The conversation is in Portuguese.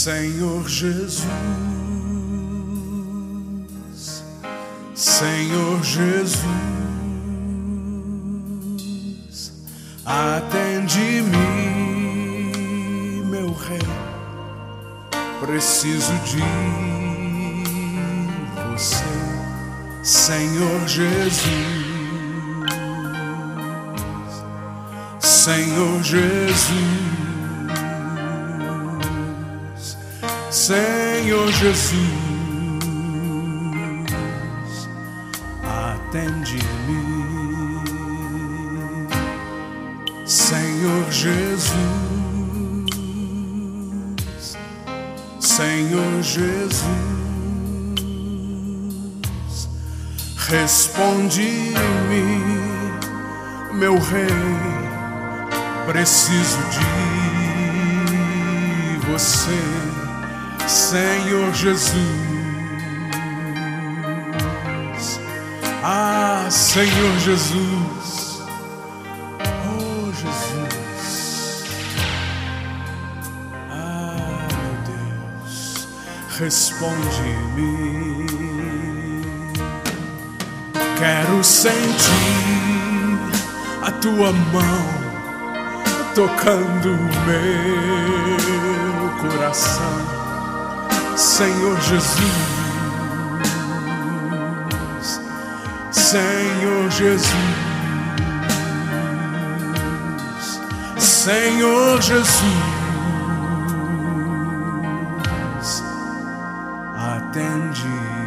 Senhor Jesus, Senhor Jesus, atende-me, meu Rei, preciso de você, Senhor Jesus, Senhor Jesus. Senhor Jesus, atende-me. Senhor Jesus, Senhor Jesus, responde-me, meu Rei, preciso de você. Senhor Jesus, Senhor Jesus, oh Jesus, meu Deus, responde-me. Quero sentir a tua mão tocando o meu coração. Senhor Jesus, Senhor Jesus, Senhor Jesus, atende.